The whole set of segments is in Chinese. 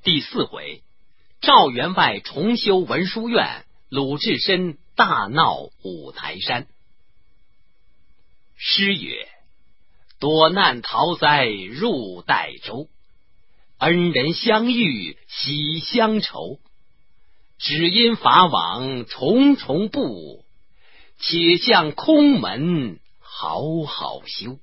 第4回，赵员外重修文书院，鲁智深大闹五台山。诗曰：躲难逃灾入代州，恩人相遇喜乡愁。只因法网重重布，且向空门好好修。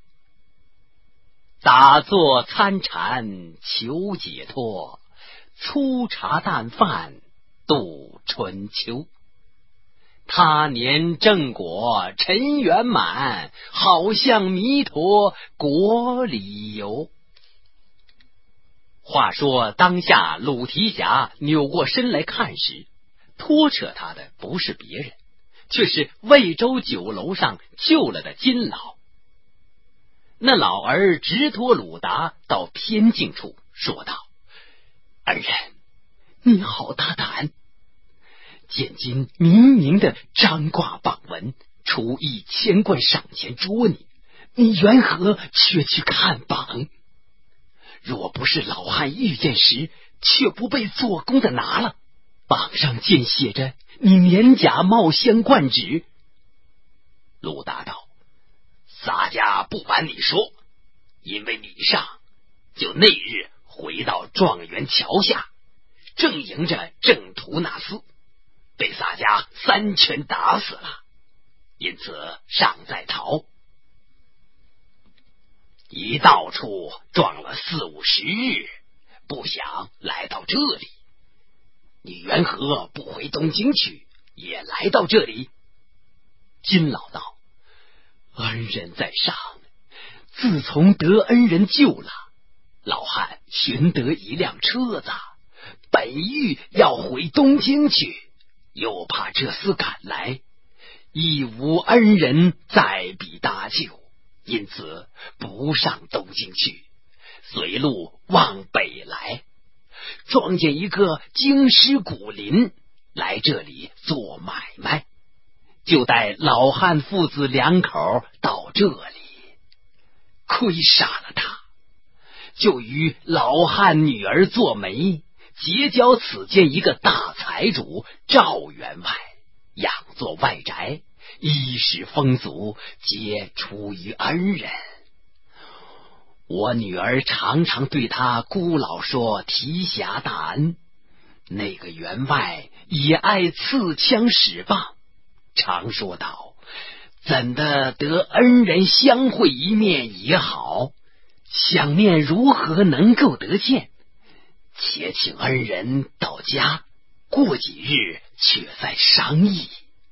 打坐参禅求解脱，粗茶淡饭度春秋。他年正果尘圆满，好像弥陀国里游。话说当下鲁提辖扭过身来看时，拖扯他的不是别人，却是魏州酒楼上救了的金老。那老儿直拖鲁达到偏静处，说道：恩人，你好大胆！见今明明的张挂榜文，出1000贯赏钱捉你，你缘何却去看榜？若不是老汉遇见时，却不被做工的拿了。榜上见写着你年甲冒相冠职。鲁达道：洒家不瞒你说，因为礼上就那日回到状元桥下，正迎着郑屠那厮，被洒家3拳打死了，因此尚在逃。一到处撞了40-50日，不想来到这里。你缘何不回东京去，也来到这里？金老道：恩人在上，自从得恩人救了，老汉寻得一辆车子，本欲要回东京去，又怕这厮赶来，亦无恩人在彼搭救，因此不上东京去，随路往北来，撞见一个京师古林，来这里做买卖，就带老汉父子2口到这里，亏杀了他，就与老汉女儿做媒，结交此间一个大财主赵员外，养作外宅，衣食风俗皆出于恩人。我女儿常常对他姑老说提辖大恩，那个员外也爱刺枪使棒，常说道：怎的得恩人相会一面也好，想念如何能够得见，且请恩人到家，过几日却再商议。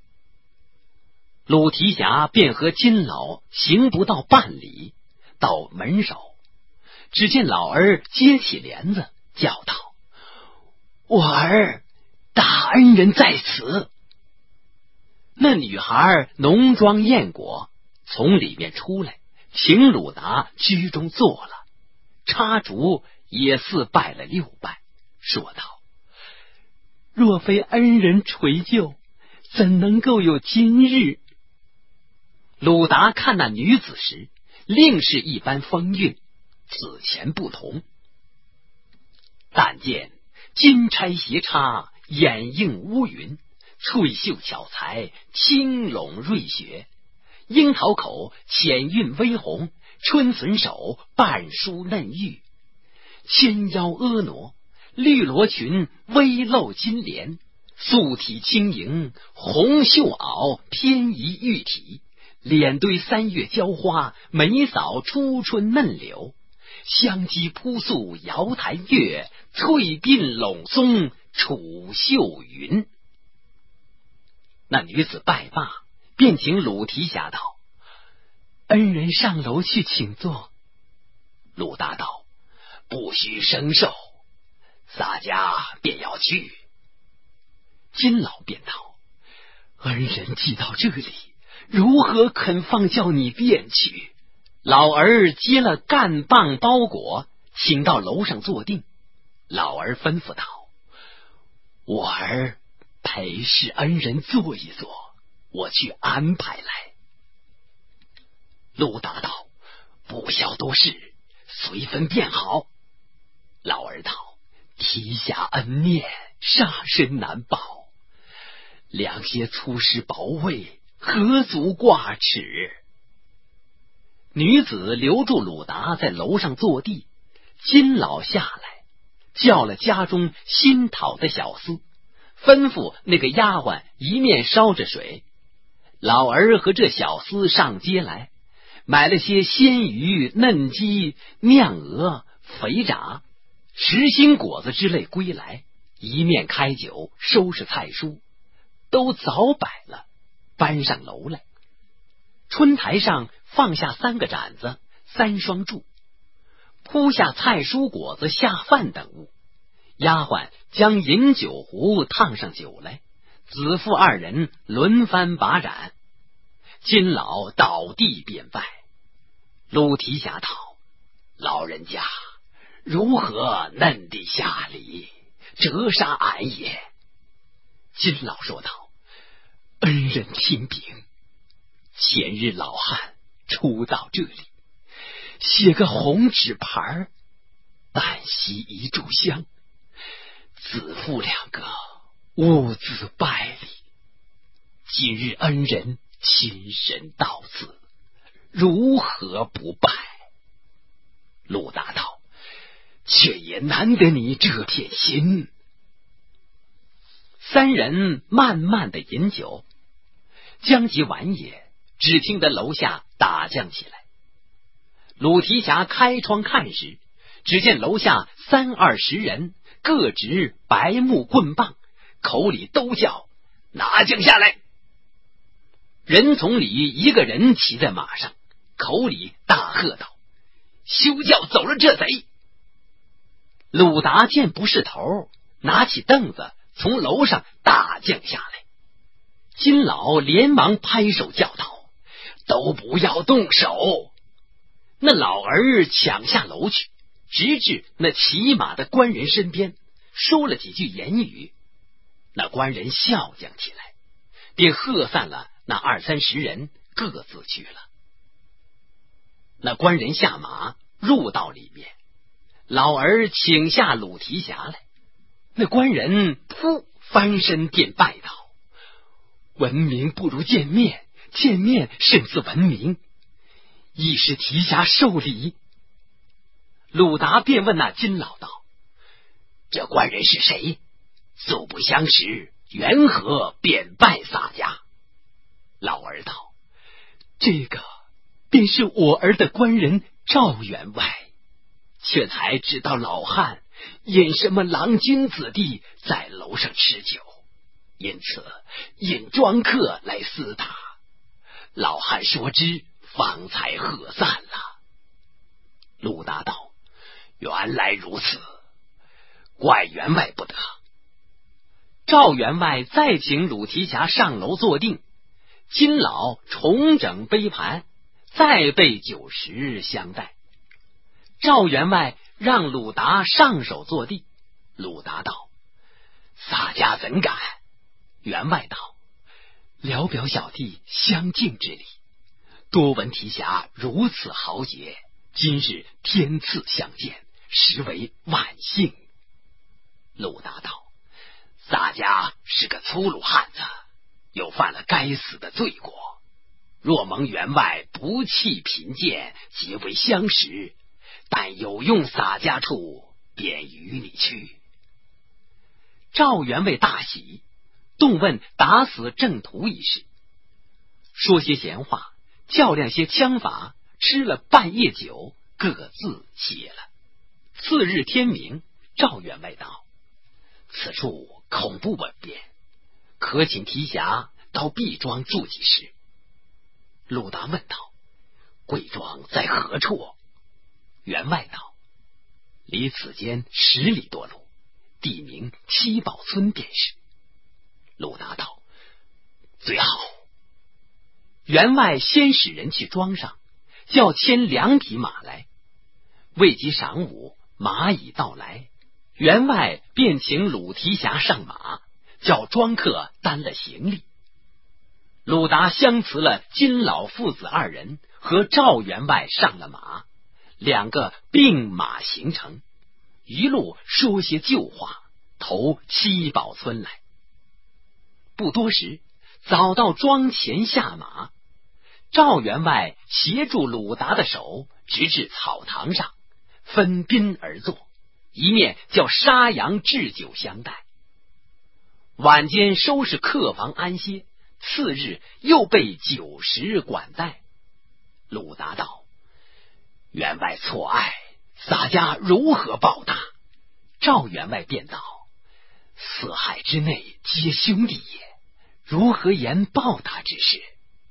鲁提辖便和金老行不到半里，到门首，只见老儿接起帘子，叫道：我儿，大恩人在此。那女孩浓妆艳裹，从里面出来，请鲁达居中坐了，插竹也似拜了6拜，说道：若非恩人垂救，怎能够有今日？鲁达看那女子时，另是一般风韵，此前不同。但见金钗斜插，掩映乌云，翠袖巧裁，轻拢瑞雪，樱桃口浅韵微红，春笋手半梳嫩玉，纤腰婀娜，绿罗裙微露金莲，素体轻盈，红袖袄偏移玉体，脸对3月娇花，眉扫初春嫩柳，香肌扑簌瑶台月，翠鬓拢松楚秀云。那女子拜罢，便请鲁提辖道：恩人上楼去请坐。鲁达道：不须生受，洒家便要去。金老便道：恩人既到这里，如何肯放叫你便去？老儿接了干棒包裹，请到楼上坐定。老儿吩咐道：我儿陪侍恩人坐一坐，我去安排来。鲁达道：不消多事，随分便好。老儿道： 提辖恩念，杀身难保，两些粗使保卫，何足挂齿。女子留住鲁达在楼上坐地，金老下来，叫了家中新讨的小厮，吩咐那个丫鬟一面烧着水。老儿和这小厮上街来，买了些鲜鱼、嫩鸡、酿鹅、肥炸、实心果子之类归来，一面开酒，收拾菜蔬，都早摆了，搬上楼来。春台上放下3个盏子、3双柱，铺下菜蔬果子下饭等物。丫鬟将饮酒壶烫上酒来，子父2人轮番把盏。金老倒地便拜。鲁提辖道：老人家如何嫩地下礼，折杀俺也？金老说道：恩人听禀，前日老汉初到这里，写个红纸牌，但惜一炷香，子父2个兀自拜礼。今日恩人亲身到此，如何不拜？鲁达道：却也难得你这片心。3人慢慢的饮酒，将及晚也，只听得楼下打将起来。鲁提辖开窗看时，只见楼下30-20人，各执白木棍棒，口里都叫：拿将下来！人从里一个人骑在马上，口里大喝道：休叫走了这贼！鲁达见不是头，拿起凳子从楼上大降下来。金老连忙拍手叫道：都不要动手！那老儿抢下楼去，直至那骑马的官人身边，说了几句言语。那官人笑将起来，便喝散了那20-30人，各自去了。那官人下马入到里面，老儿请下鲁提辖来。那官人扑翻身便拜道：闻名不如见面，见面胜似闻名，亦是提辖受礼。鲁达便问那金老道：这官人是谁？素不相识，缘何便拜洒家？老儿道：这个便是我儿的官人赵员外，却才知道老汉引什么郎君子弟在楼上吃酒，因此引庄客来厮打。老汉说之，方才喝散了。鲁达道：原来如此，怪员外不得。赵员外再请鲁提辖上楼坐定，金老重整杯盘，再备酒食相待。赵员外让鲁达上手坐地。鲁达道：洒家怎敢？员外道：聊表小弟相敬之礼，多闻提辖如此豪杰，今日天赐相见，实为万幸。鲁达道：洒家是个粗鲁汉子，又犯了该死的罪过，若蒙员外不弃贫贱，结为相识，但有用洒家处，便与你去。赵员外大喜，动问打死郑屠一事，说些闲话，较量些枪法，吃了半夜酒，各自歇了。次日天明，赵员外道：此处恐不稳便，可请提辖到毕庄住几时？鲁达问道：贵庄在何处？员外道：离此间10里多路，地名七宝村便是。鲁达道：最好。员外先使人去庄上，叫牵2匹马来。未及晌午，马已到来，员外便请鲁提辖上马，叫庄客担了行李。鲁达相辞了金老父子2人，和赵员外上了马，2个并马行程。 一路说些旧话，投七宝村来。不多时，早到庄前下马，赵员外协助鲁达的手，直至草堂上，分宾而坐，一面叫杀羊置酒相待。晚间收拾客房安歇，次日又备酒食管待。鲁达道：员外错爱，洒家如何报答？赵员外便道：四海之内皆兄弟也，如何言报答之事？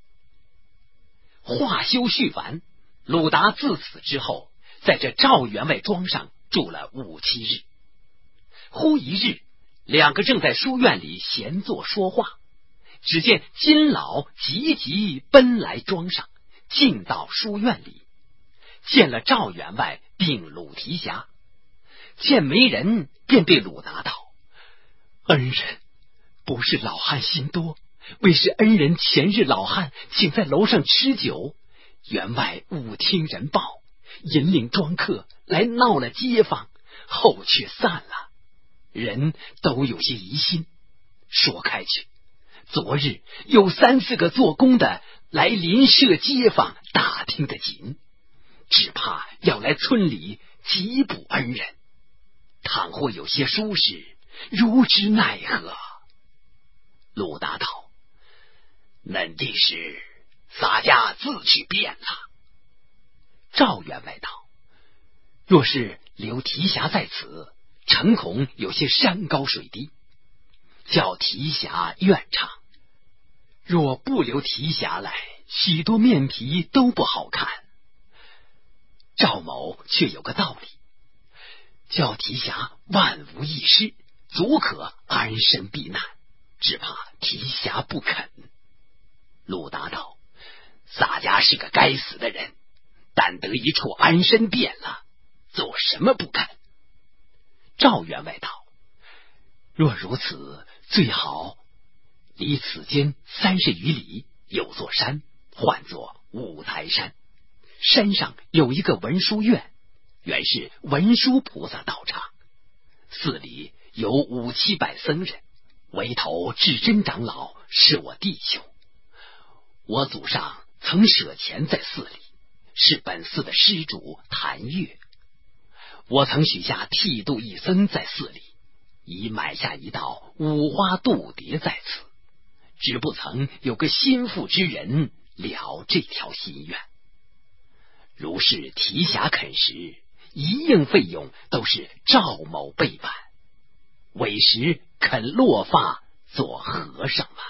话休续繁，鲁达自此之后，在这赵员外庄上住了5、7日。忽一日，两个正在书院里闲坐说话，只见金老急急奔来庄上，进到书院里，见了赵员外并鲁提辖，见没人，便对鲁达道：恩人，不是老汉心多，为是恩人前日老汉请在楼上吃酒，员外误听人报，引领庄客来闹了街坊，后却散了，人都有些疑心。说开去，昨日有3、4个做工的来邻舍街坊打听得紧，只怕要来村里缉捕恩人，倘或有些疏失，如之奈何？鲁达道：恁这事洒家自去便了。赵员外道：若是留提辖在此，诚恐有些山高水低，叫提辖愿唱；若不留提辖来，许多面皮都不好看。赵某却有个道理，叫提辖万无一失，足可安身避难，只怕提辖不肯。鲁达道：洒家是个该死的人，但得一处安身便了，做什么不肯？赵员外道：若如此，最好离此间30余里有座山，唤作五台山，山上有一个文殊院，原是文殊菩萨道场，寺里有5、7百僧人，为头智真长老是我弟兄。我祖上曾舍钱在寺里，是本寺的施主谭月。我曾许下剃度一僧在寺里，已买下一道五花度牒在此，只不曾有个心腹之人了这条心愿。如是提辖肯时，一应费用都是赵某备办，委实肯落发做和尚吗？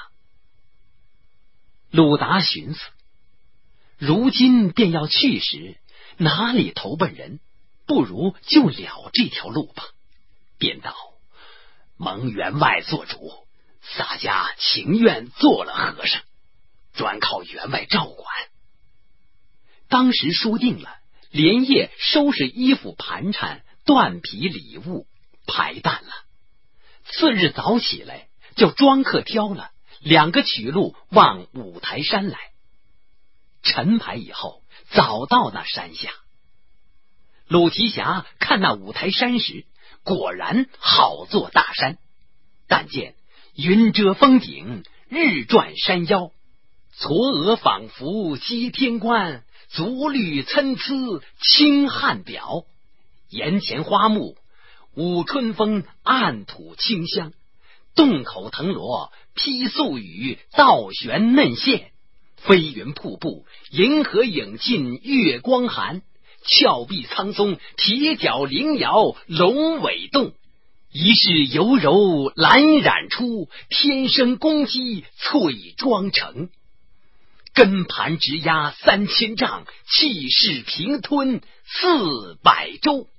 鲁达寻思，如今便要去时，哪里投奔人？不如就了这条路吧。便道：蒙员外做主，洒家情愿做了和尚，专靠员外照管。当时说定了，连夜收拾衣服盘缠，缎皮礼物，排办了。次日早起来，叫庄客挑了2个取路往五台山来。晨牌以后，早到那山下。鲁提辖看那五台山时，果然好座大山，但见云遮峰顶，日转山腰，嵯峨仿佛接天关，足绿参差青汉表。檐前花木，舞春风，暗吐清香，洞口藤萝，披素雨，倒悬嫩线，飞云瀑布，银河影尽月光寒。峭壁苍松，铁角灵摇，龙尾动。一世犹柔蓝染出，天生公鸡翠妆成。根盘直压3000丈，气势平吞400州。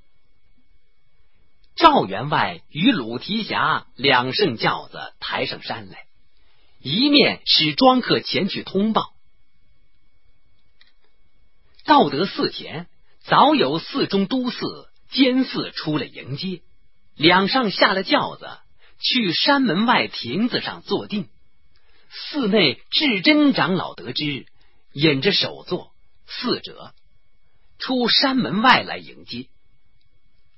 赵员外与鲁提辖2乘轿子抬上山来，一面使庄客前去通报。到得寺前，早有寺中都寺、监寺出来迎接，2上下了轿子，去山门外亭子上坐定。寺内智真长老得知，引着首座，4者出山门外来迎接。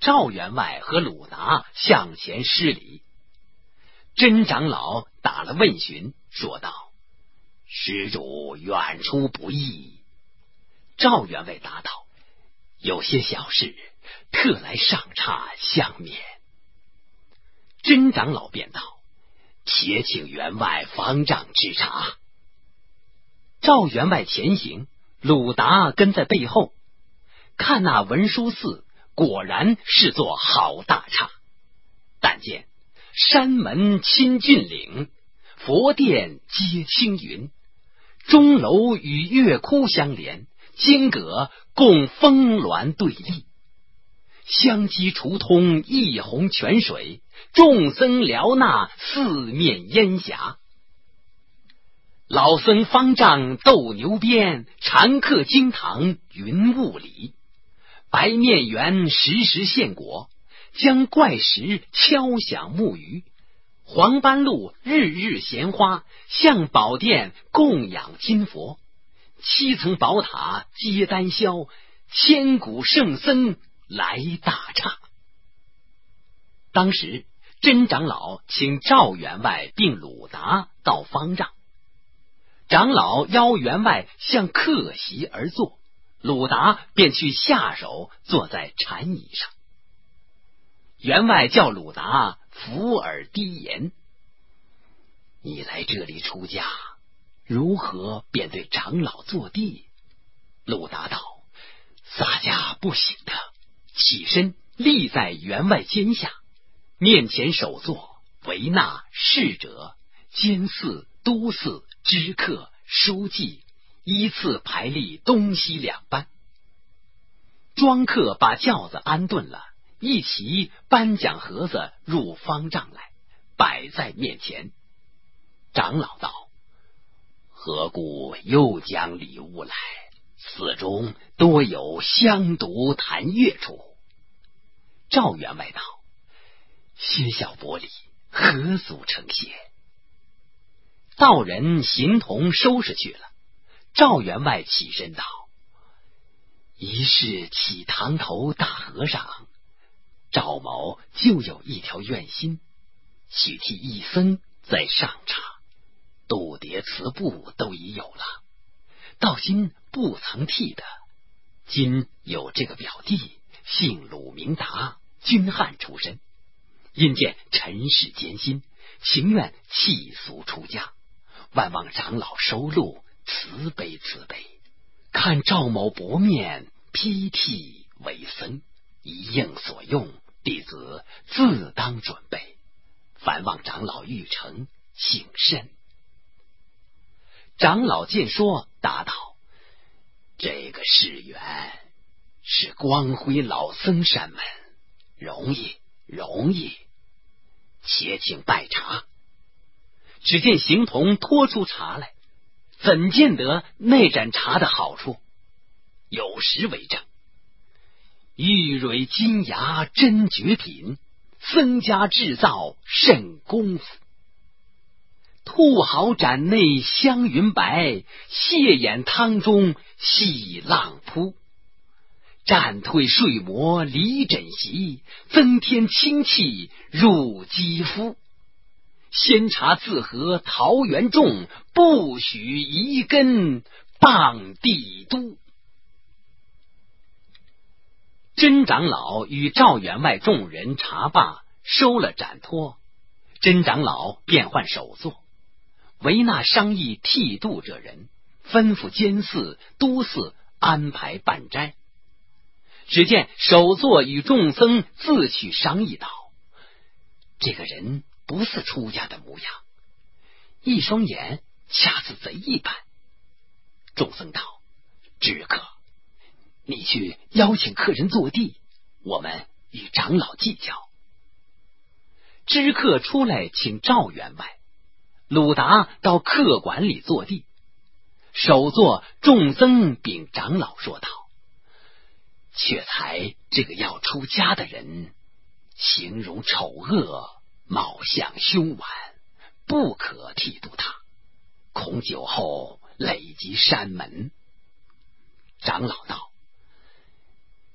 赵员外和鲁达向前施礼。甄长老打了问询，说道：施主远出不易。赵员外答道：有些小事，特来上差相免。甄长老便道：且请员外方丈之茶。赵员外前行，鲁达跟在背后，看那文殊寺果然是座好大刹。但见山门亲峻岭，佛殿接青云，钟楼与月窟相连，经阁共峰峦对立，相击除通一泓泉水，众僧辽纳四面烟霞。老僧方丈斗牛鞭，禅客经堂云雾里。白面园时时现果，将怪石敲响木鱼。黄斑鹿日日闲花，向宝殿供养金佛。7层宝塔接丹霄，千古圣僧来大刹。当时甄长老请赵员外并鲁达到方丈，长老邀员外向客席而坐，鲁达便去下手坐在禅椅上。员外叫鲁达伏耳低言：你来这里出家，如何便对长老坐地？鲁达道：洒家不行的。起身立在员外肩下，面前首座，为纳侍者、监寺、都寺、知客、书记依次排立东西两班。庄客把轿子安顿了，一齐颁奖盒子入方丈来，摆在面前。长老道：何故又将礼物来？寺中多有香毒弹乐处。赵员外道：些小薄礼，何足成谢？道人形同收拾去了。赵员外起身道：一世起堂头大和尚，赵某就有一条愿心，许替一僧在上茶，度牒词部都已有了，到今不曾替的。今有这个表弟，姓鲁名达，军汉出身，因见尘世艰辛，情愿弃俗出家，万望长老收录，慈悲慈悲。看赵某薄面，披剃为僧，一应所用，弟子自当准备。凡望长老玉成，幸甚。长老见说，答道：这个世缘是光辉老僧山门，容易容易，且请拜茶。只见行童拖出茶来，怎见得那盏茶的好处？有诗为证：玉蕊金芽真绝品，僧家制造甚功夫。兔毫盏内香云白，蟹眼汤中细浪扑。战退睡魔离枕席，增添清气入肌肤。仙茶自合桃源种，不许移根傍帝都。甄长老与赵员外众人茶罢，收了盏托，甄长老便换首座，为那商议剃度者人，吩咐监寺、都寺安排办斋。只见首座与众僧自去商议道：这个人不似出家的模样，一双眼恰似贼一般。众僧道：知客，你去邀请客人坐地，我们与长老计较。知客出来请赵员外，鲁达到客馆里坐地。首座众僧禀长老说道：却才这个要出家的人，形容丑恶，貌相凶顽，不可剃度他，恐酒后累及山门。长老道：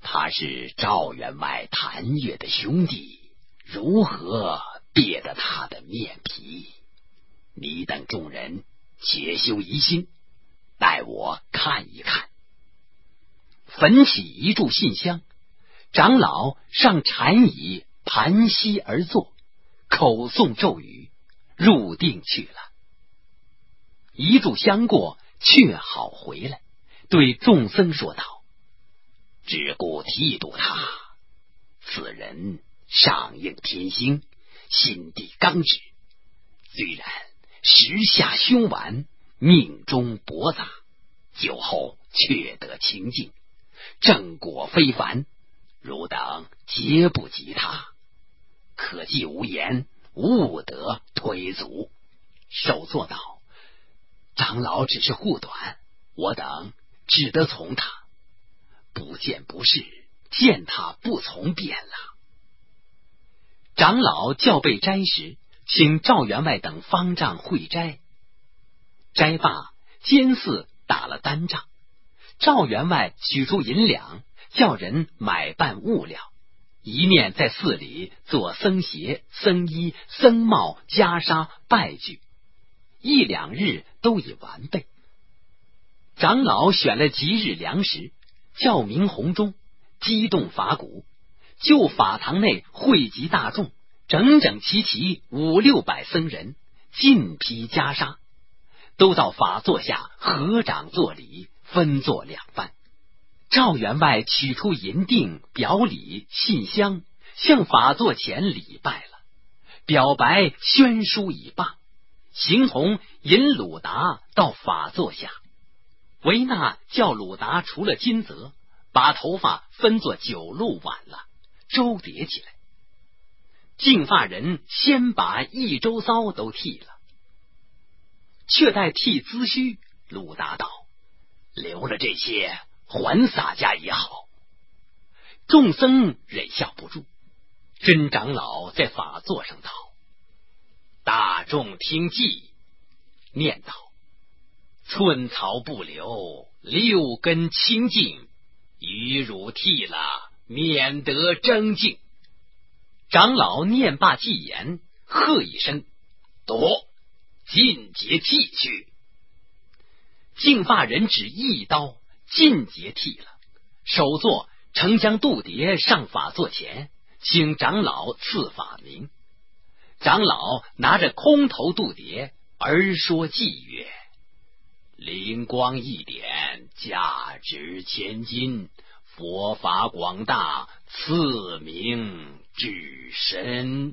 他是赵员外谭岳的兄弟，如何别得他的面皮？你等众人且休疑心，待我看一看。焚起一炷信香，长老上禅椅盘膝而坐，口诵咒语，入定去了。一炷香过，却好回来，对众僧说道：只顾剃度他，此人上应天星，心地刚直，虽然时下凶顽，命中驳杂，酒后却得清净，正果非凡，汝等皆不及他，可既无言，勿得推阻。首座道：长老只是护短，我等只得从他，不见不是，见他不从便了。长老叫备斋时，请赵员外等方丈会斋。斋罢，监寺打了单仗，赵员外取出银两，叫人买办物料，一面在寺里做僧鞋、僧衣、僧帽、袈裟、拜具，一两日都已完备。长老选了吉日良时，叫鸣洪钟，激动法鼓，就法堂内汇集大众，整整齐齐500-600僧人，尽披袈裟，都到法座下合掌作礼，分作两番。赵员外取出银锭、表里、信香，向法座前礼拜了，表白宣书已罢，形同引鲁达到法座下。维纳叫鲁达除了金泽，把头发分作9路挽了，周叠起来。净发人先把一周骚都剃了，却待剃髭须，鲁达道：留了这些还洒家也好。众僧忍笑不住。真长老在法座上道：大众听记，念道：寸草不留，6根清净，与汝剃了，免得争竞。长老念罢祭言，喝一声：夺！尽节剃去。净发人只一刀，尽节剃了。首座呈将度牒上法座前，请长老赐法名。长老拿着空头度牒，而说偈曰：灵光一点，价值千金，佛法广大，赐名至深。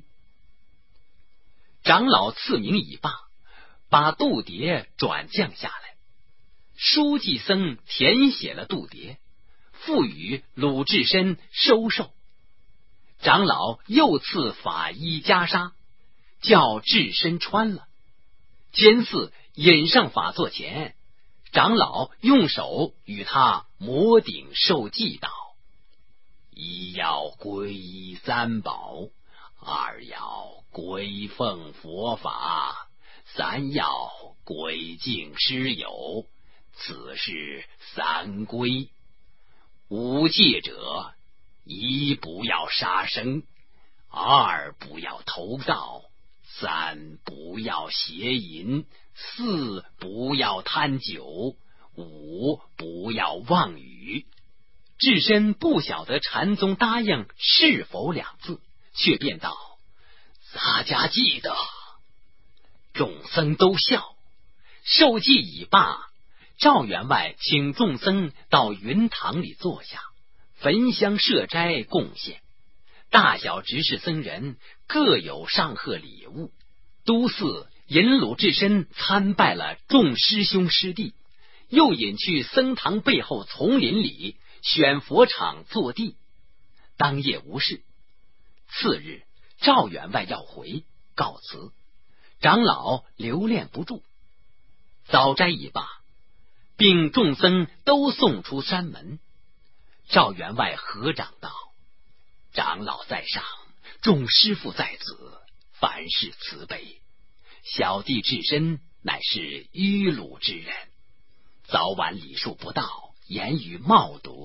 长老赐名已罢，把度牒转降下来。书记僧填写了度牒，赋予鲁智深收受。长老又赐法衣袈裟，叫智深穿了。监寺引上法座前，长老用手与他摩顶受记道：一要皈依三宝，2要归奉佛法，3要归敬师友，此是3归。5戒者：1不要杀生，2不要偷盗，3不要邪淫，4不要贪酒，5不要妄语。智深不晓得禅宗答应是否2字，却便道：洒家记得。众僧都笑。受记已罢，赵员外请众僧到云堂里坐下，焚香设斋贡献。大小执事僧人各有上贺礼物。都寺引鲁智深参拜了众师兄师弟，又引去僧堂背后丛林里选佛场坐地。当夜无事。次日，赵员外要回告辞，长老留恋不住。早斋已罢，并众僧都送出山门。赵员外合掌道：长老在上，众师父在此，凡事慈悲。小弟智深乃是迂鲁之人，早晚礼数不到，言语冒渎，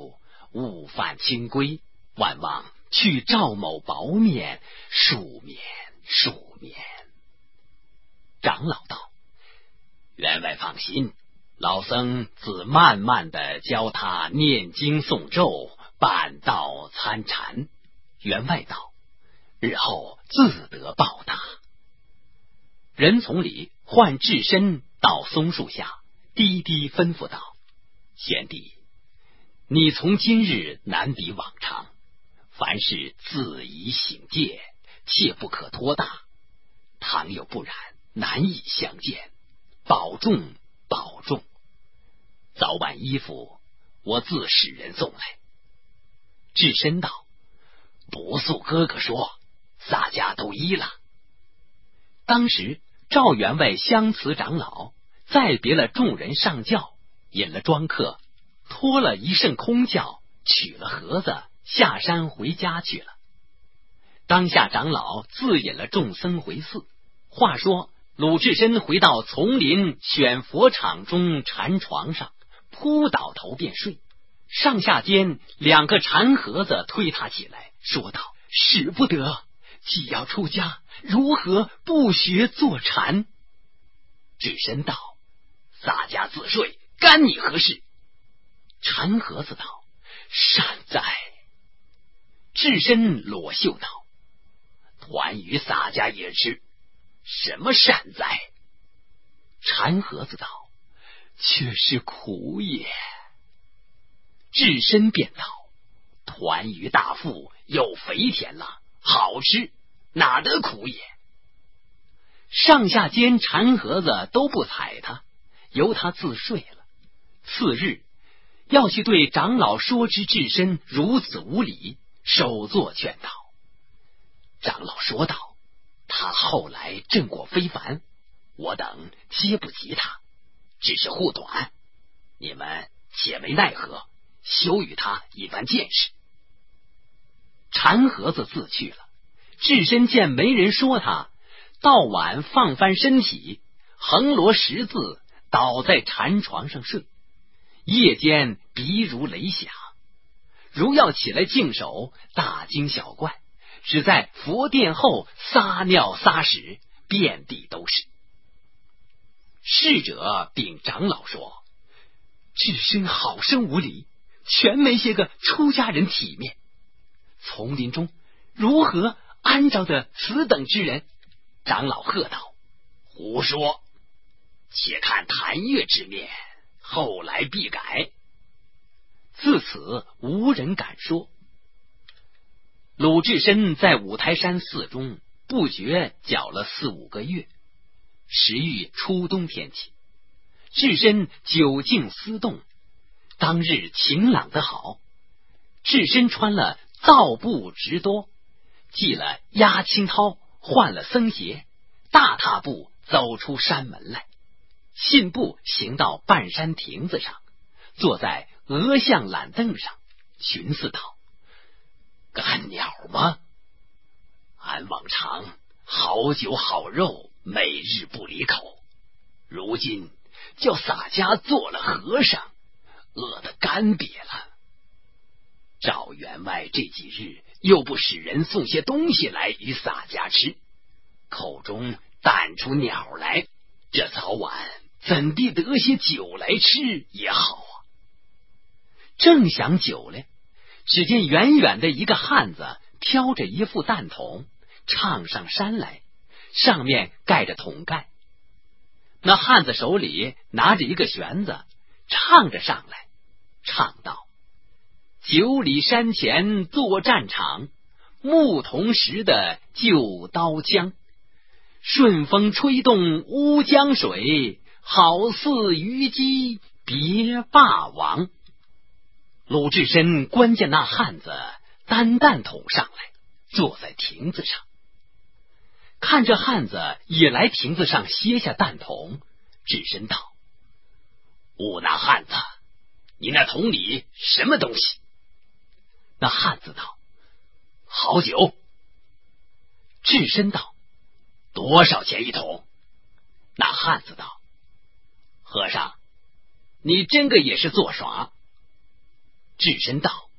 误犯清规，万望去赵某薄面，恕免恕免。长老道：员外放心，老僧自慢慢的教他念经诵咒，办道参禅。员外道：日后自得报答。人从里唤智深到松树下，低低吩咐道：贤弟，你从今日难比往常，凡事自宜行戒，切不可拖大，倘有不然，难以相见，保重保重。早晚衣服我自使人送来。智深道：不速哥哥说，洒家都依了。当时赵员外相辞长老，再别了众人上轿，引了庄客，托了一乘空轿，取了盒子，下山回家去了。当下长老自引了众僧回寺。话说鲁智深回到丛林选佛场中禅床上，扑倒头便睡。上下间两个禅盒子推他起来，说道：使不得，既要出家，如何不学坐禅？智深道：洒家自睡，干你何事？禅盒子道：善哉。智深裸袖道：团与洒家也吃，什么善哉？禅盒子道：却是苦也。智深便道：团鱼大腹，有肥田了，好吃，哪得苦也？上下间禅盒子都不睬他，由他自睡了。次日要去对长老说知智深如此无礼，首座劝导。长老说道：他后来正果非凡，我等皆不及他，只是护短，你们且为奈何，休与他一番见识。禅盒子自去了。智深见没人说他，到晚放翻身体，横罗十字，倒在禅床上睡。夜间鼻如雷响，如要起来净手，大惊小怪，只在佛殿后撒尿撒屎，遍地都是。侍者禀长老说：智深好生无礼，全没些个出家人体面，丛林中如何安着的此等之人？长老喝道：胡说，且看谭月之面，后来必改。自此无人敢说。鲁智深在五台山寺中不觉搅了4、5个月，时遇初冬天气，智深久静思动。当日晴朗得好，智深穿了道布直多，系了压青绦，换了僧鞋，大踏步走出山门来，信步行到半山亭子上，坐在鹅象懒凳上，寻思道：干鸟吗？俺往常好酒好肉，每日不离口，如今叫洒家做了和尚，饿得干瘪了。赵员外这几日又不使人送些东西来与洒家吃，口中淡出鸟来，这早晚怎地得些酒来吃也好啊。正想酒嘞，只见远远的一个汉子挑着一副担桶唱上山来，上面盖着桶盖。那汉子手里拿着一个弦子，唱着上来，唱道：9里山前作战场，牧童时的旧刀枪，顺风吹动乌江水，好似虞姬别霸王。鲁智深关见那汉子担担桶上来，坐在亭子上，看着汉子也来亭子上歇下担桶，智深道：吾那汉子，你那桶里什么东西？那汉子道：好酒。智深道：多少钱一桶？那汉子道：和尚，你真个也是作耍。智深道：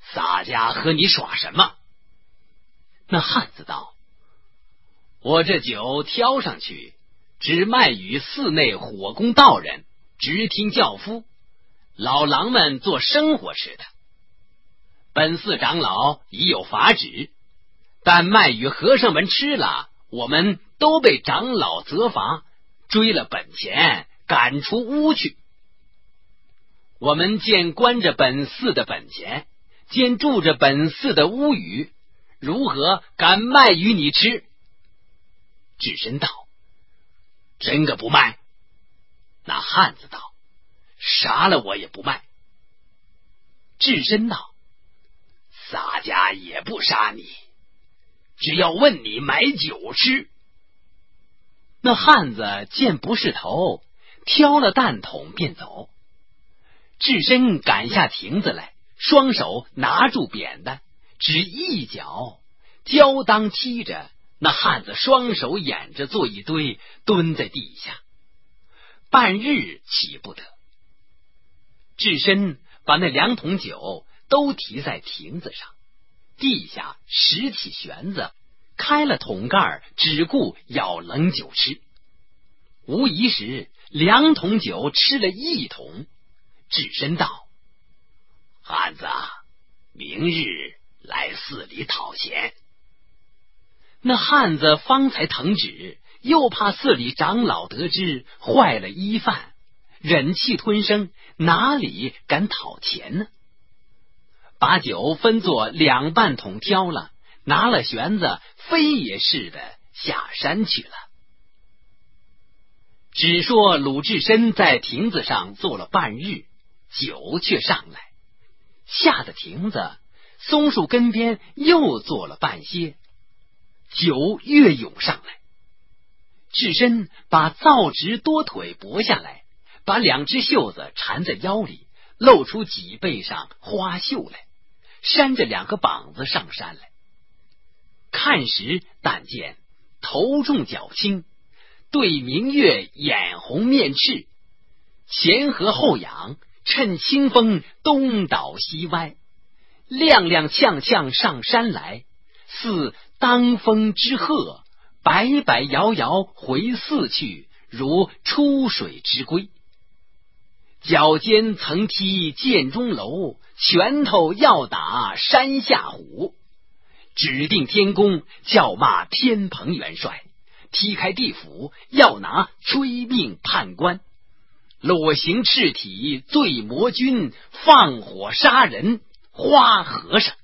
洒家和你耍什么？那汉子道：我这酒挑上去，只卖与寺内火工道人，直听教夫，老郎们做生活吃的。本寺长老已有法旨，但卖与和尚们吃了，我们都被长老责罚，追了本钱，赶出屋去。我们见关着本寺的本钱，见住着本寺的屋宇，如何敢卖与你吃？智深道：真个不卖。那汉子道：杀了我也不卖。智深道：洒家也不杀你，只要问你买酒吃。那汉子见不是头，挑了担桶便走。智深赶下亭子来，双手拿住扁担，只一脚交当踢着，那汉子双手掩着做一堆，蹲在地下，半日起不得。智深把那2桶酒都提在亭子上，地下拾起旋子，开了桶盖，只顾舀冷酒吃。无疑时2桶酒吃了1桶。智深道：汉子，明日来寺里讨钱。那汉子方才腾旨，又怕寺里长老得知，坏了衣饭，忍气吞声，哪里敢讨钱呢？把酒分作2半桶挑了，拿了旋子，飞也似的下山去了。只说鲁智深在亭子上坐了半日，酒却上来，下的亭子，松树根边又坐了半些，酒越涌上来。智深把皂直多腿拨下来，把2只袖子缠在腰里，露出脊背上花袖来，扇着2个膀子上山来。看时但见头重脚轻，对明月眼红面赤，前合后仰，趁清风东倒西歪，踉踉跄跄上山来，似当风之鹤，摆摆摇摇回寺去，如出水之龟。脚尖曾踢涧中楼，拳头要打山下虎。指定天宫，叫骂天蓬元帅，踢开地府，要拿追命判官。裸行赤体醉魔君，放火杀人花和尚。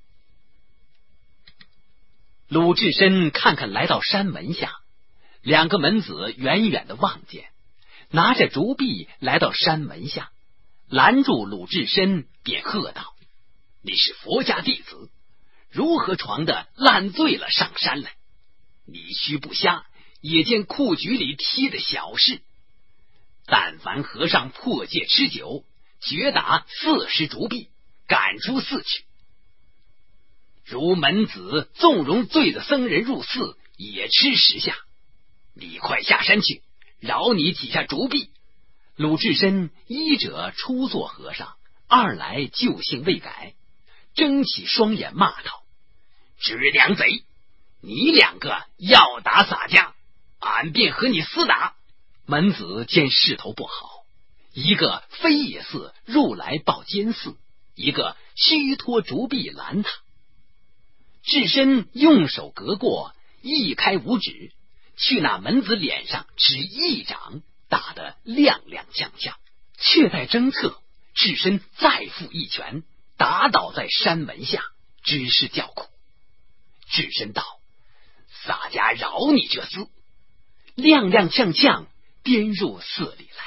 鲁智深看看来到山门下，2个门子远远的望见，拿着竹篦来到山门下，拦住鲁智深，便喝道：你是佛家弟子，如何闯得烂醉了上山来？你须不瞎，也见库局里踢的小事。但凡和尚破戒吃酒，决打40竹篦，赶出寺去。如门子纵容醉的僧人入寺，也吃10下。你快下山去，饶你几下竹篦。鲁智深一者初做和尚，二来旧性未改，睁起双眼骂道：知良贼，你2个要打洒家，俺便和你厮打。门子见势头不好，一个飞也似入来报监寺，一个虚脱竹篦拦他。智深用手隔过，一开五指，去那门子脸上只一掌，打得踉踉跄跄。却待争策，智深再复一拳，打倒在山门下，只是叫苦。智深道：洒家饶你这厮。踉踉跄跄颠入寺里来。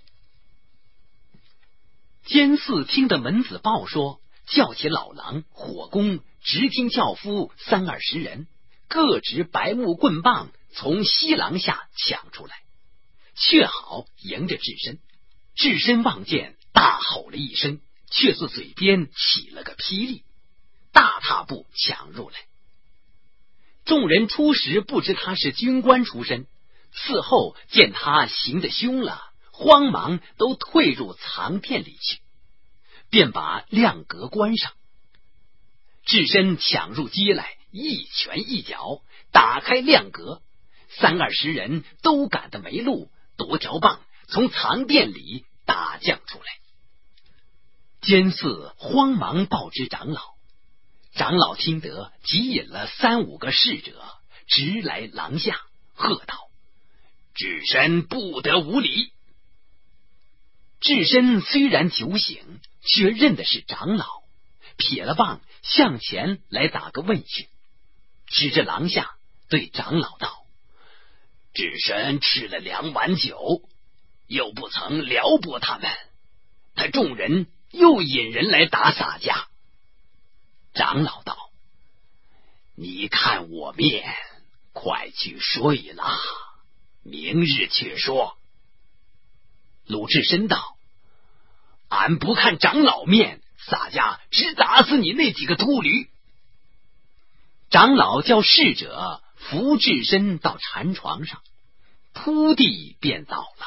监寺听得门子报说，叫起老郎、火工、直听教夫30-20人，各执白木棍棒，从西廊下抢出来，却好迎着智深。智深望见，大吼了一声，却似嘴边起了个霹雳，大踏步抢入来。众人初时不知他是军官出身，嗣后见他行得凶了，慌忙都退入藏殿里去，便把亮阁关上。 智深抢入街来，一拳一脚打开亮格，30-20人都赶得没路，夺条棒从藏殿里打将出来。监寺慌忙报知长老，长老听得，即引了3-5个侍者直来廊下，喝道：智深不得无礼！智深虽然酒醒，却认的是长老，撇了棒向前来打个问讯，指着廊下对长老道：智深吃了2碗酒，又不曾撩拨他们，他众人又引人来打洒家。长老道：你看我面，快去睡了，明日却说。鲁智深道：俺不看长老面，洒家只打死你那几个秃驴。长老叫侍者扶智深到禅床上，扑地便倒了，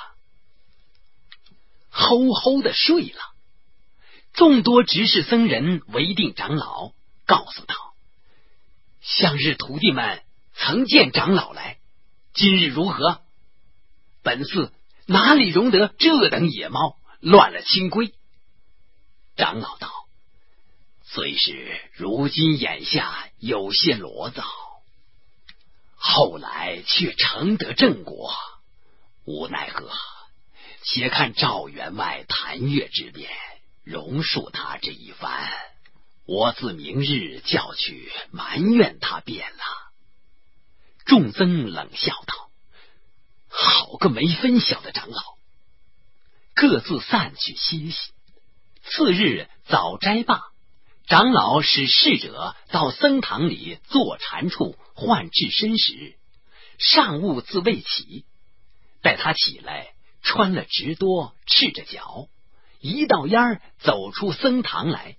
齁齁的睡了。众多执事僧人围定长老，告诉道：向日徒弟们曾见长老来，今日如何？本寺哪里容得这等野猫，乱了清规。长老道：虽是如今眼下有些罗躁，后来却成得正果，无奈何，且看赵员外谭岳之变，容恕他这一番，我自明日叫去埋怨他便了。众僧冷笑道：好个没分晓的长老！各自散去歇息。次日早斋罢，长老使侍者到僧堂里坐禅处唤智深时，上午自未起。待他起来，穿了直多，赤着脚，一道烟走出僧堂来。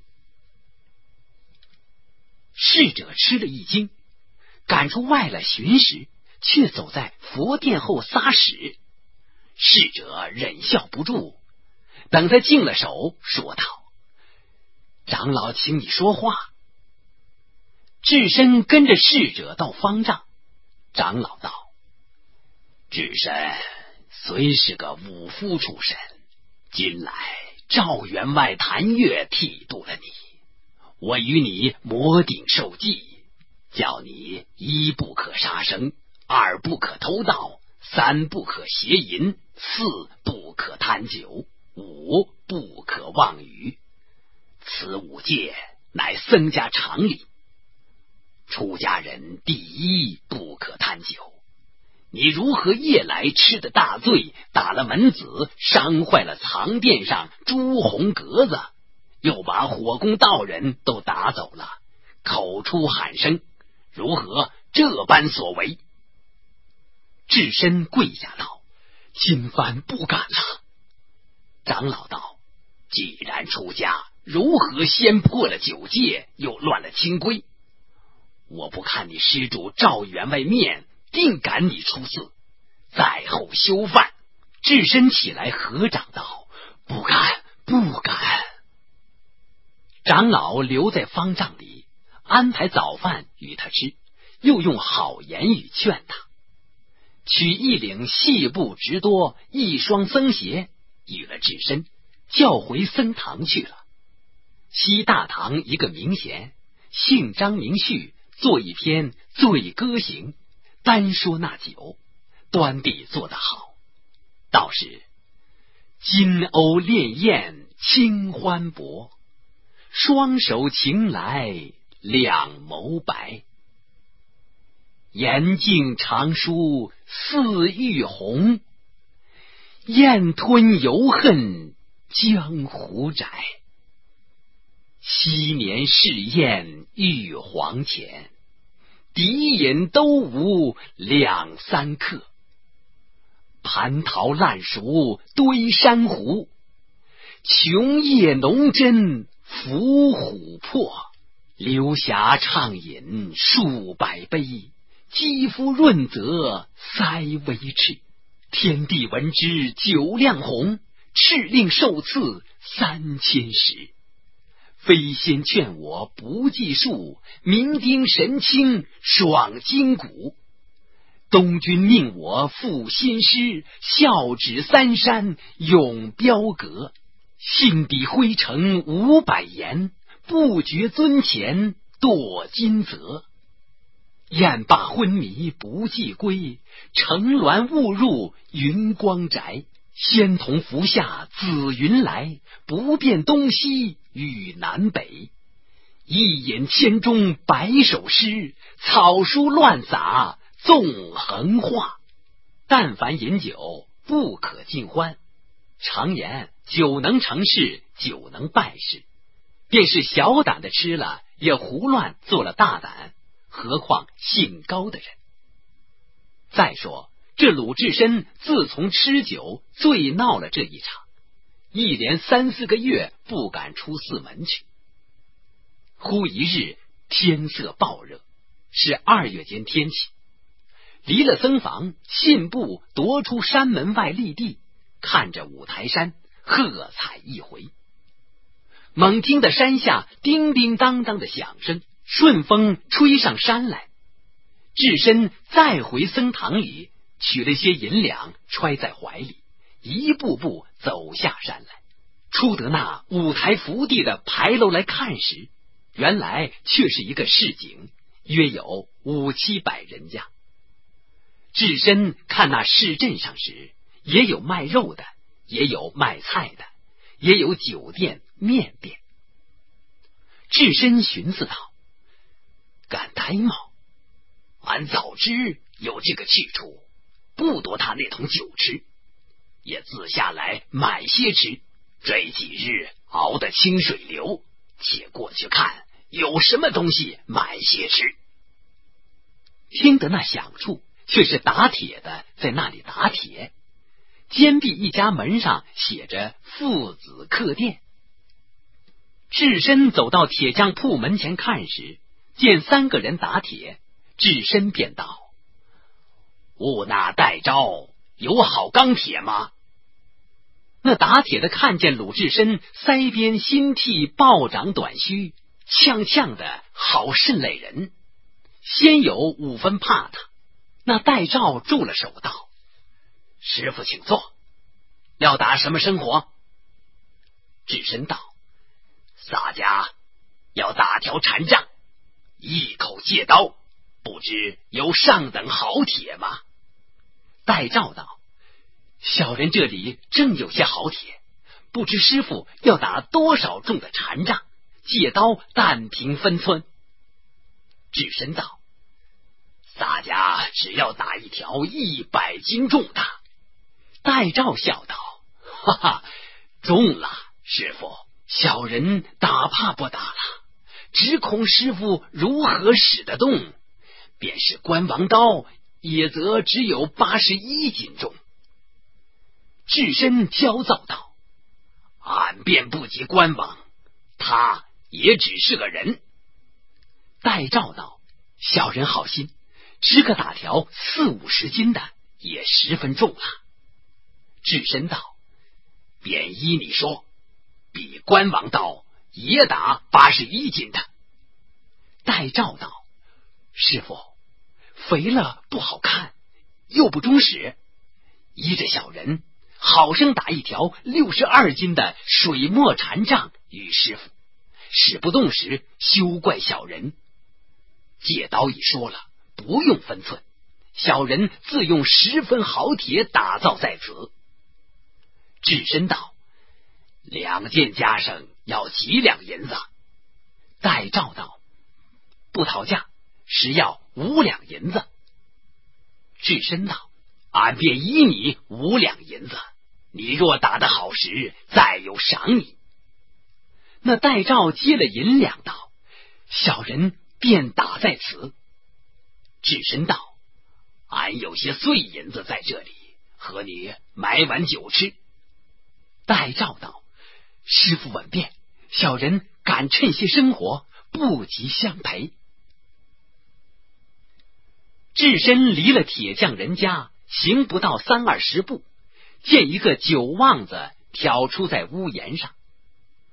侍者吃了一惊，赶出外来寻时，却走在佛殿后撒屎。侍者忍笑不住，等他净了手，说道：长老请你说话。智深跟着侍者到方丈，长老道：智深虽是个武夫出身，今来赵员外谭岳剃度了你，我与你摩顶受记，叫你1不可杀生，2不可偷盗，3不可邪淫，4不可贪酒，5不可妄语。此5戒乃僧家常理。出家人第1不可贪酒，你如何夜来吃的大醉，打了门子，伤坏了藏殿上朱红格子，又把火攻道人都打走了，口出喊声，如何这般所为？智深跪下道：今番不敢了。长老道：既然出家，如何先破了9戒，又乱了清规？我不看你施主赵员外面，定赶你出寺，在后休犯。智深起来合掌道：不敢不敢。长老留在方丈里，安排早饭与他吃，又用好言语劝他，取一领细布直多1双僧鞋与了智深，叫回僧堂去了。西大堂一个名贤，姓张名旭，做一篇醉歌行，单说那酒，端地做得好，道是金瓯烈焰清欢薄，双手擎来两眸白，严净长书似玉红，燕吞犹恨江湖窄。昔年试验玉皇前，敌饮都无2、3克。蟠桃烂熟堆珊瑚，琼叶浓针伏琥珀。流霞畅饮数百杯，肌肤润泽腮微赤。天地闻之酒量红，敕令受赐3000石。 非先劝我不计数，明丁神清爽筋骨。东君命我赋新诗，笑指三山永标阁。信抵徽城500言，不觉尊前堕金泽。宴罢昏迷不计归，乘鸾误入云光宅。仙童服下紫云来，不辨东西与南北。一饮千钟百首诗，草书乱洒纵横画。但凡饮酒，不可尽欢。常言酒能成事，酒能败事。便是小胆的吃了，也胡乱做了大胆，何况兴高的人。再说这鲁智深自从吃酒醉闹了这一场，一连3、4个月不敢出寺门去。忽一日天色暴热，是2月间天气，离了僧房，信步踱出山门外立地，看着五台山，喝彩一回。猛听得山下叮叮当当的响声，顺风吹上山来。智深再回僧堂里，取了些银两揣在怀里，一步步走下山来。出得那五台福地的牌楼来看时，原来却是一个市井，约有5、700人家。智深看那市镇上时，也有卖肉的，也有卖菜的，也有酒店面店。智深寻思道：敢呆冒，俺早知有这个去处，不夺他那桶酒吃，也自下来买些吃。这几日熬得清水流，且过去看有什么东西买些吃。听得那响处，却是打铁的在那里打铁。坚壁一家门上写着父子客店。智深走到铁匠铺门前看时，见3个人打铁，智深便道：吾那代招有好钢铁吗？那打铁的看见鲁智深腮边新剃，暴长短须，呛呛的好甚累人，先有5分怕他。那代招住了手道：师傅请坐，要打什么生活？智深道：洒家要打条禅杖，一口戒刀，不知有上等好铁吗？代招道：小人这里正有些好铁，不知师傅要打多少重的禅杖，戒刀但凭分寸。智深道：洒家只要打一条100斤重的。代招笑道：哈哈，重了，师傅，小人打怕不打了，只恐师傅如何使得动，便是关王刀，也则只有81斤重。智深焦躁道：俺便不及关王，他也只是个人。代招道：小人好心，只可打条40、50斤的，也十分重了。智深道：便依你说，比关王刀也打81斤的。代招道：师傅，肥了不好看，又不中使，依着小人好生打一条62斤的水墨禅杖与师傅，使不动时休怪小人。戒刀已说了，不用分寸，小人自用10分好铁打造在此。智深道：2件袈裟要几两银子？代招道：不讨价，实要5两银子。智深道：俺便依你5两银子，你若打得好时，再有赏你。那代招接了银两道：小人便打在此。智深道：俺有些碎银子在这里，和你买碗酒吃。代招道：师傅稳便，小人敢趁些生活，不及相陪。智深离了铁匠人家，行不到30-20步，见一个酒旺子挑出在屋檐上。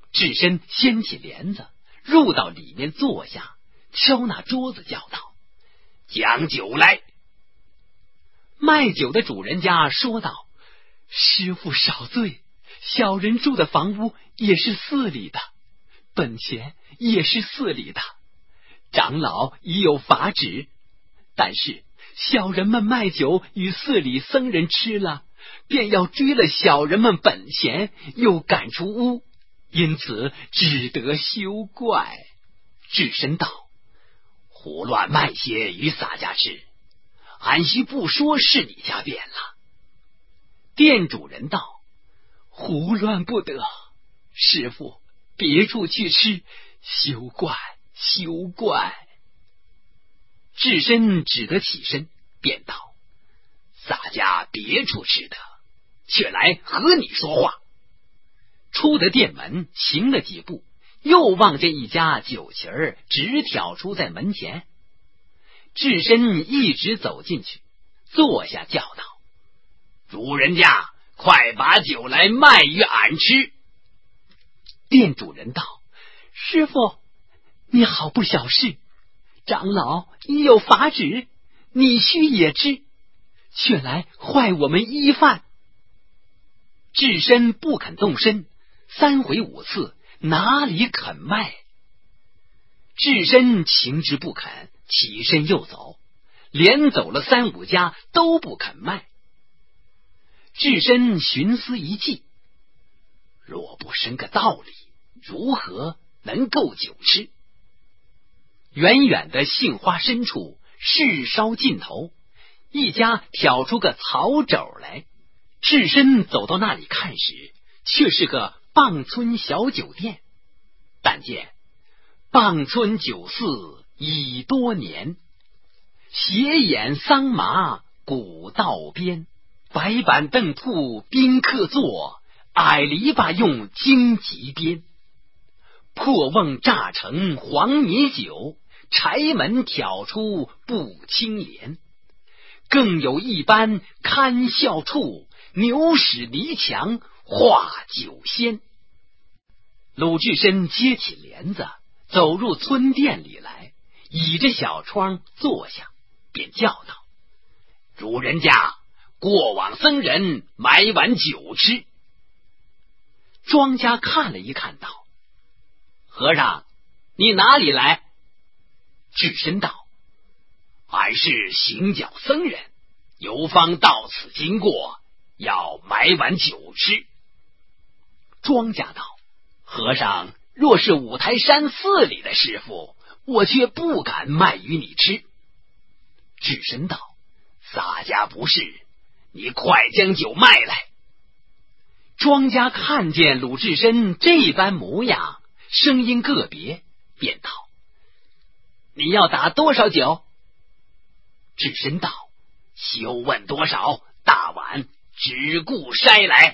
智深掀起帘子，入到里面坐下，敲那桌子叫道：“将酒来！”卖酒的主人家说道：“师傅少醉，小人住的房屋也是寺里的，本钱也是寺里的，长老已有法旨，但是小人们卖酒与寺里僧人吃了，便要追了小人们本钱，又赶出屋，因此只得休怪。”智深道：“胡乱卖些与洒家吃，俺须不说是你家变了。”店主人道：“胡乱不得，师傅别处去吃，休怪休怪。”智深只得起身，便道：“洒家别处吃的，却来和你说话。”出得店门，行了几步，又望见一家酒旗儿直挑出在门前。智深一直走进去，坐下叫道：“主人家，快把酒来卖与俺吃。”店主人道：“师傅，你好不小事，长老已有法旨，你须也知，却来坏我们衣饭。”智深不肯动身，3回5次，哪里肯卖？智深情之不肯，起身又走，连走了3、5家都不肯卖。智深寻思一计，若不生个道理，如何能够酒吃？远远的杏花深处，市烧尽头，一家挑出个草帚来。智深走到那里看时，却是个傍村小酒店。但见傍村酒肆已多年，斜眼桑麻古道边，白板凳铺宾客坐，矮篱笆用荆棘编。破瓮榨成黄米酒，柴门挑出不青莲。更有一般看笑处，牛屎泥墙画酒仙。鲁智深接起帘子，走入村店里来，倚着小窗坐下，便叫道：“主人家，过往僧人买碗酒吃。”庄家看了一看，道：“和尚，你哪里来？”智深道：“俺是行脚僧人，游方到此经过，要买碗酒吃。”庄家道：“和尚若是五台山寺里的师傅，我却不敢卖与你吃。”智深道：“洒家不是，你快将酒卖来。”庄家看见鲁智深这般模样，声音个别，便道：“你要打多少酒？”智深道：“休问多少，大碗只顾筛来。”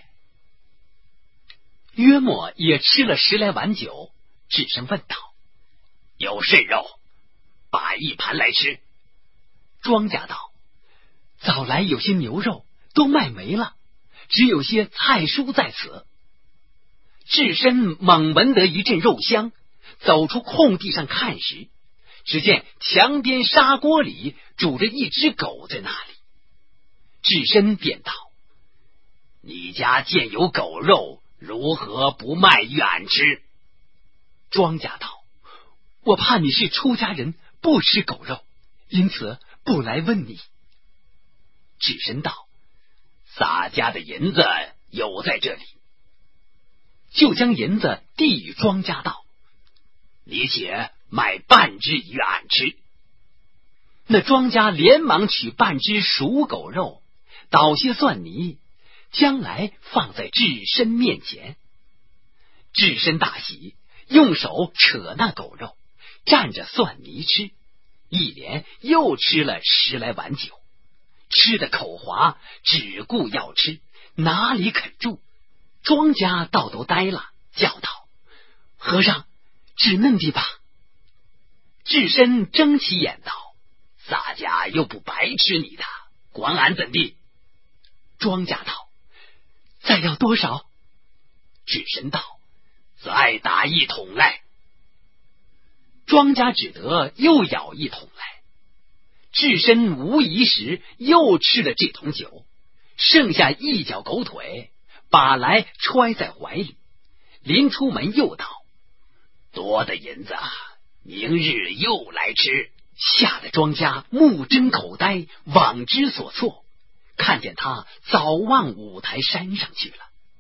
约莫也吃了10来碗酒。智深问道：“有甚肉？摆一盘来吃。”庄家道：“早来有些牛肉都卖没了，只有些菜蔬在此。”智深猛闻得一阵肉香，走出空地上看时，只见墙边砂锅里煮着一只狗在那里。智深便道：“你家见有狗肉，如何不卖与俺吃？”庄家道：“我怕你是出家人，不吃狗肉，因此不来问你。”智深道：“洒家的银子有在这里。”就将银子递与庄家道：“你且买半只与俺吃。”那庄家连忙取半只熟狗肉，捣些蒜泥，将来放在智深面前。智深大喜，用手扯那狗肉，蘸着蒜泥吃，一连又吃了10来碗酒，吃得口滑，只顾要吃，哪里肯住。庄家倒都呆了，叫道：“和尚，只嫩地吧。”智深睁起眼道：“洒家又不白吃你的，管俺怎地？”庄家道：“再要多少？”智深道：“ 再打一桶来。庄家只得又舀一桶来。智深无疑时又吃了这桶酒，剩下一脚狗腿，把来揣在怀里，临出门又道：多的银子，明日又来吃。吓得庄家目睁口呆，妄之所措，看见他早往五台山上去了。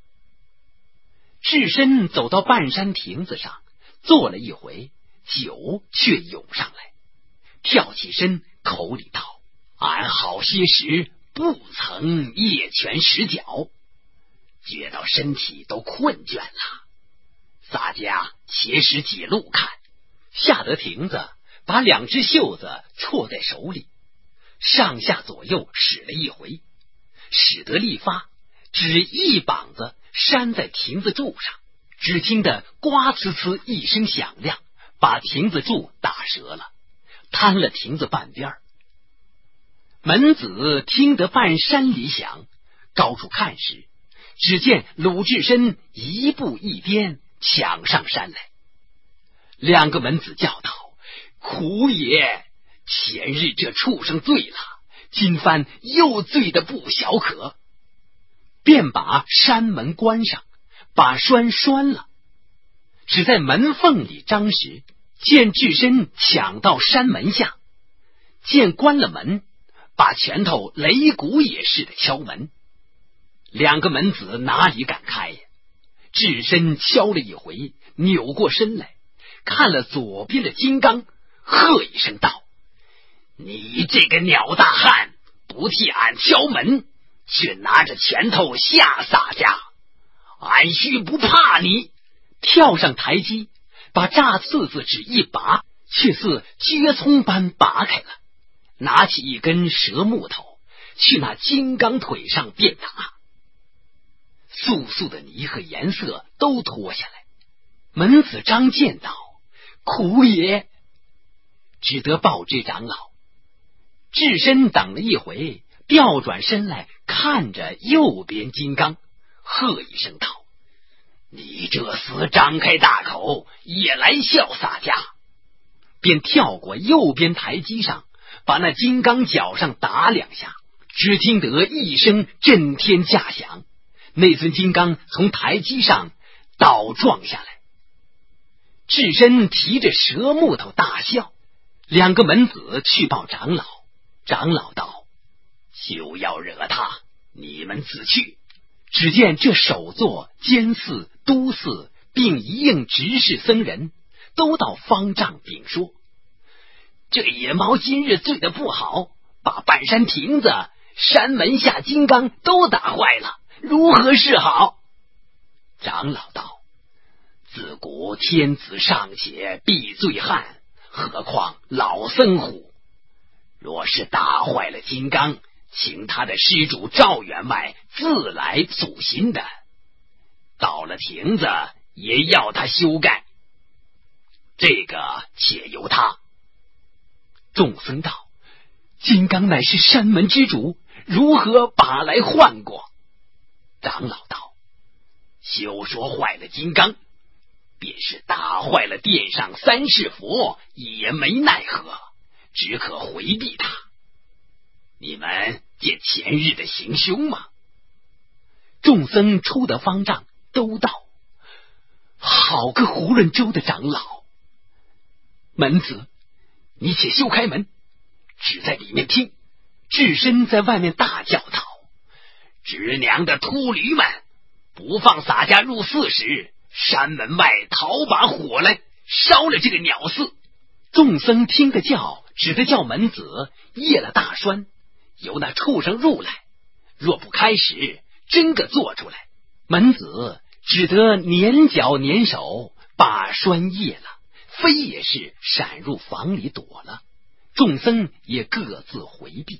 智深走到半山亭子上，坐了一回，酒却涌上来，跳起身，口里道：俺好些时不曾夜拳使脚，觉到身体都困倦了，洒家且使几路看。下得亭子，把两只袖子绰在手里，上下左右使了一回，使得力发，只一膀子扇在亭子柱上，只听得呱呲呲一声响亮，把亭子柱打折了，摊了亭子半边。门子听得半山里响，高处看时，只见鲁智深一步一颠抢上山来。两个门子叫道：苦也！前日这畜生醉了，今番又醉得不小可。便把山门关上，把栓拴了，只在门缝里张时，见智深抢到山门下，见关了门，把拳头擂鼓也似的敲门。两个门子哪里敢开呀？智深敲了一回，扭过身来，看了左边的金刚，喝一声道：你这个鸟大汉，不替俺敲门，却拿着拳头吓洒家，俺须不怕你。跳上台基，把炸刺子纸一拔，却似撅葱般拔开了，拿起一根蛇木头，去那金刚腿上便打。素素的泥和颜色都脱下来。门子张见道：苦也！只得报知长老。智深等了一回，调转身来，看着右边金刚，喝一声道：你这厮张开大口，也来笑洒家。便跳过右边台基上，把那金刚脚上打两下，只听得一声震天价响，那尊金刚从台基上倒撞下来。智深提着蛇木头大笑。两个门子去报长老，长老道：休要惹他，你们自去。只见这首座、监寺、都寺并一应执事僧人都到方丈禀说：这野猫今日醉得不好，把半山亭子、山门下金刚都打坏了，如何是好？长老道：自古天子尚且避醉汉，何况老僧乎？若是打坏了金刚，请他的施主赵员外自来阻心的，到了亭子也要他修改，这个且由他。众僧道：金刚乃是山门之主，如何把来换过？长老道：休说坏了金刚，便是打坏了殿上三世佛，也没奈何，只可回避他。你们见前日的行凶吗？众僧出得方丈，都道：好个囫囵州的长老！门子，你且休开门，只在里面听。智深在外面大叫道：直娘的秃驴们，不放洒家入寺时，山门外讨把火来，烧了这个鸟寺。众僧听得叫，只得叫门子掖了大栓，由那畜生入来，若不开时，真个做出来。门子只得捻脚捻手，把栓掖了，非也是闪入房里躲了。众僧也各自回避。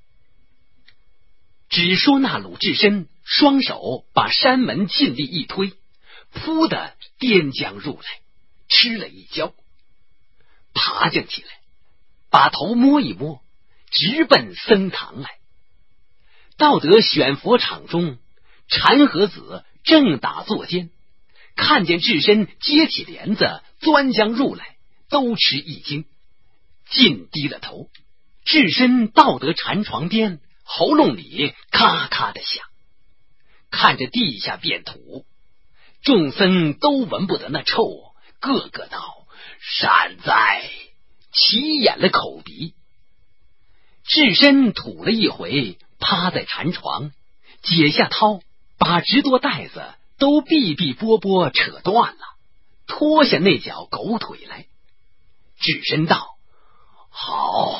只说那鲁智深双手把山门尽力一推，扑的颠将入来，吃了一跤，爬将起来，把头摸一摸，直奔僧堂来。到得选佛场中，禅和子正打坐间， 看见智深接起帘子钻将入来，都吃一惊，尽低了头。智深到得禅床边，喉咙里咔咔的响，看着地下便土，众僧都闻不得那臭，个个道善哉，起掩了口鼻。智深吐了一回，趴在禅床，解下绦，把直多带子都哔哔啵啵扯断了，脱下那脚狗腿来。智深道：好，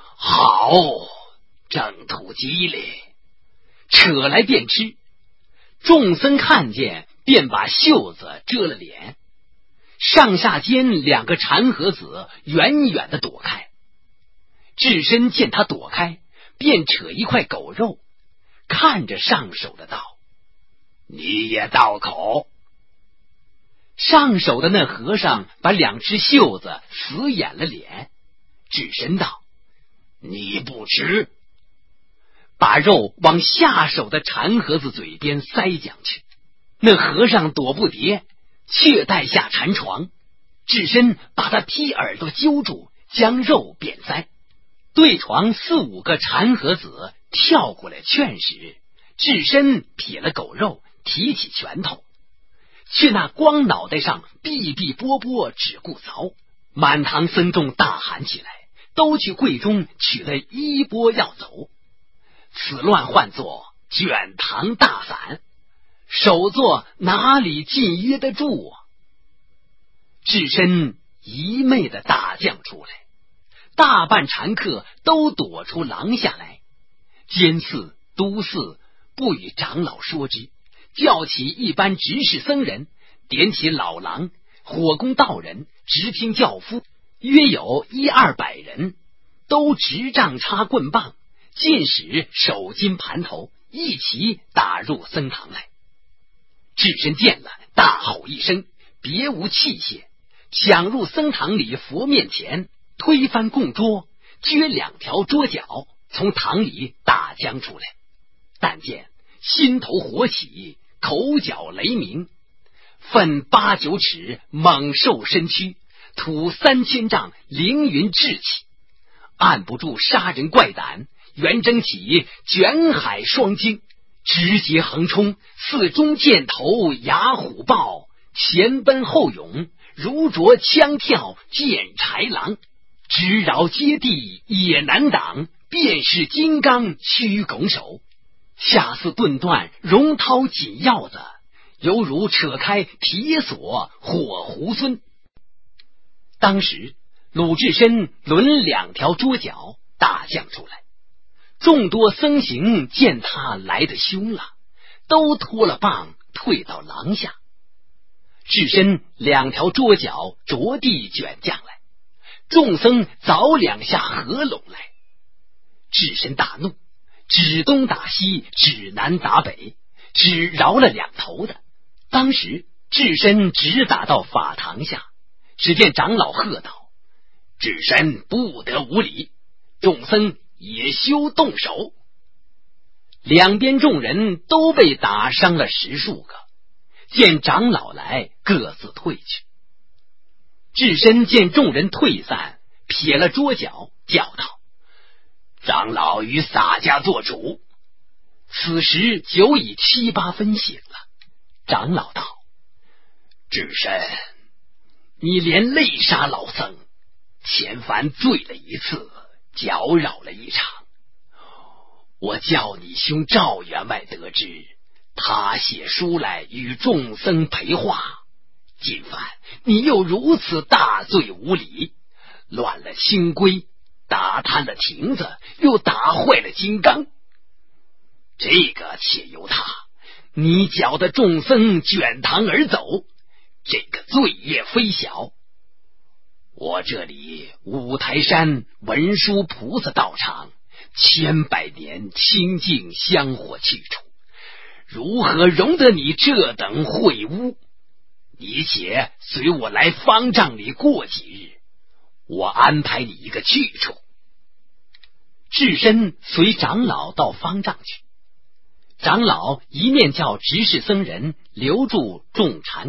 正土机灵，扯来便吃。众僧看见，便把袖子遮了脸。上下间两个禅和子远远的躲开。智深见他躲开，便扯一块狗肉，看着上手的道：你也倒口。上手的那和尚把两只袖子死掩了脸。智深道：你不吃。把肉往下手的禅和子嘴边塞将去。那和尚躲不迭，却带下禅床。智深把他劈耳朵揪住，将肉便塞。对床4、5个禅和子跳过来劝时，智深撇了狗肉，提起拳头，却那光脑袋上哔哔啵啵只顾凿。满堂僧众大喊起来，都去柜中取了衣钵要走。此乱唤作卷堂大散，首座哪里禁约得住啊？智深一昧的大将出来，大半禅客都躲出廊下来。监寺、都寺不与长老说之，叫起一般执事僧人，点起老郎、火工道人、直听教夫，约有100-200人，都执杖插棍棒，尽使手巾盘头，一齐打入僧堂来。智深见了，大吼一声，别无器械，抢入僧堂里佛面前，推翻供桌，撅2条桌角，从堂里打将出来。但见心头火起，口角雷鸣，奋8、9尺，猛兽身躯，吐3000丈，凌云志气，按不住杀人怪胆，圆睁起卷海双睛，直截横冲，四中箭头牙虎豹，前奔后勇，如着枪跳见豺狼，直绕接地也难挡，便是金刚虚拱手，下似顿断荣涛紧要子，犹如扯开铁锁火猢狲。当时鲁智深抡2条桌角大将出来，众多僧行见他来得凶了，都脱了棒退到廊下。智深2条桌角着地卷将来，众僧早2下合拢来。智深大怒，指东打西，指南打北，只饶了2头的。当时智深直打到法堂下，只见长老喝道：智深不得无礼，众僧也休动手。两边众人都被打伤了10数个，见长老来，各自退去。智深见众人退散，撇了桌角，叫道：长老与洒家做主。此时酒已7、8分醒了。长老道：智深，你连累杀老僧，前番醉了一次，搅扰了一场。我叫你兄赵员外得知，他写书来与众僧陪话，今番你又如此大罪无礼，乱了清规，打瘫了亭子，又打坏了金刚。这个且由他，你搅得众僧卷堂而走，这个罪业非小。我这里五台山文殊菩萨道场千百年清净香火去处，如何容得你这等秽污？你且随我来方丈里过几日，我安排你一个去处。智深随长老到方丈去，长老一面叫执事僧人留住众禅客，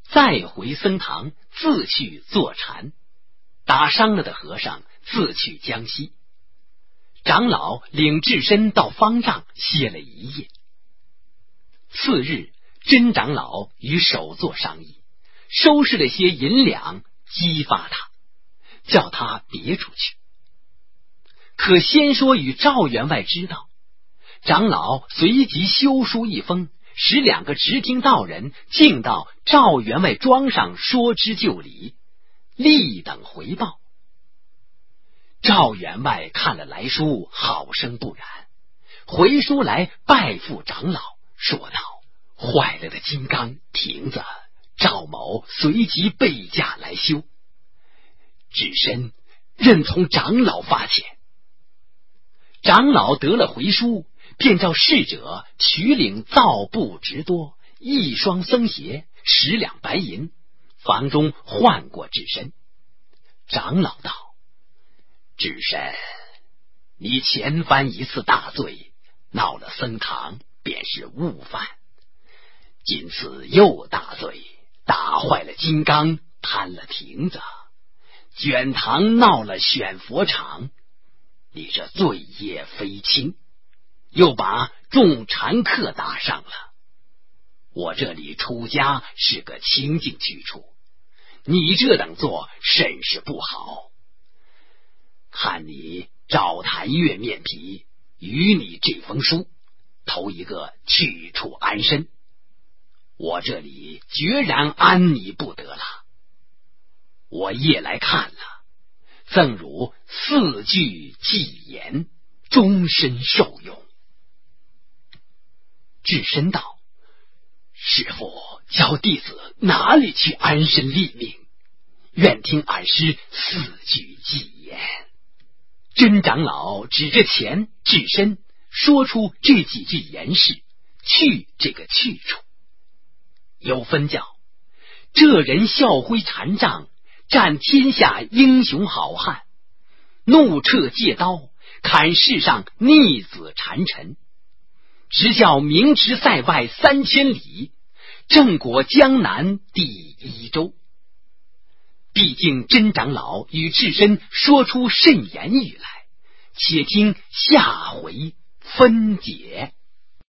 再回僧堂自去坐禅，打伤了的和尚自去江西。长老领智深到方丈歇了一夜。次日，甄长老与首座商议，收拾了些银两，激发他，叫他别出去。可先说与赵员外知道，长老随即修书一封，使2个直听道人径到赵员外庄上说知就里，立等回报。赵员外看了来书，好生不然，回书来拜复长老，说道：坏了的金刚亭子，赵某随即备驾来修，智深任从长老发钱。长老得了回书，便召侍者取领皂布直多1双僧鞋10两白银，房中换过智深。长老道：智深，你前番一次大罪，闹了僧堂，便是误犯，今次又大罪，打坏了金刚，贪了亭子，卷堂闹了选佛场，你这罪业非轻，又把众禅客打伤了。我这里出家是个清净去处，你这等做甚是不好。看你照台月面皮，与你这封书，投一个去处安身，我这里决然安你不得了。我夜来看了，赠汝4句寄言，终身受用。智深道：师父教弟子哪里去安身立命，愿听俺师4句寄言。甄长老指着前智深说出这几句言事，去这个去处。有分教：这人笑挥禅杖，战天下英雄好汉，怒掣借刀，砍世上逆子谗臣，直教明池塞外3000里，正果江南第1州。毕竟甄长老与智深说出甚言语来，且听下回分解。